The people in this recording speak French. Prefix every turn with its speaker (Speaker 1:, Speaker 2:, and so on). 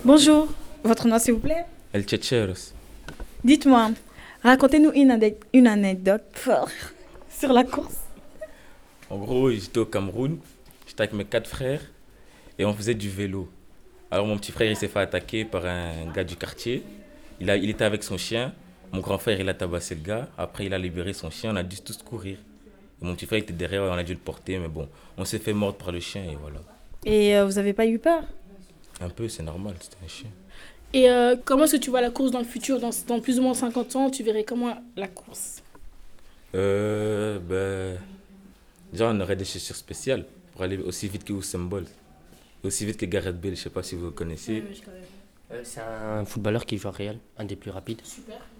Speaker 1: Bonjour, votre nom s'il vous plaît?
Speaker 2: El Checheros.
Speaker 1: Dites-moi, racontez-nous une anecdote sur la course.
Speaker 2: En gros, j'étais au Cameroun, j'étais avec mes quatre frères et on faisait du vélo. Alors mon petit frère il s'est fait attaquer par un gars du quartier. Il était avec son chien. Mon grand frère il a tabassé le gars. Après il a libéré son chien, on a dû tous courir. Et mon petit frère était derrière, on a dû le porter, mais bon, on s'est fait mordre par le chien et voilà.
Speaker 1: Et vous n'avez pas eu peur?
Speaker 2: Un peu, c'est normal, c'était un chien.
Speaker 3: Et comment est-ce que tu vois la course dans le futur, dans plus ou moins 50 ans, tu verrais comment la course?
Speaker 2: Ben, déjà on aurait des chaussures spéciales pour aller aussi vite que Usain Bolt. Aussi vite que Gareth Bale, je sais pas si vous le connaissez.
Speaker 3: Je connais.
Speaker 4: C'est un footballeur qui joue à Real, un des plus rapides.
Speaker 3: Super.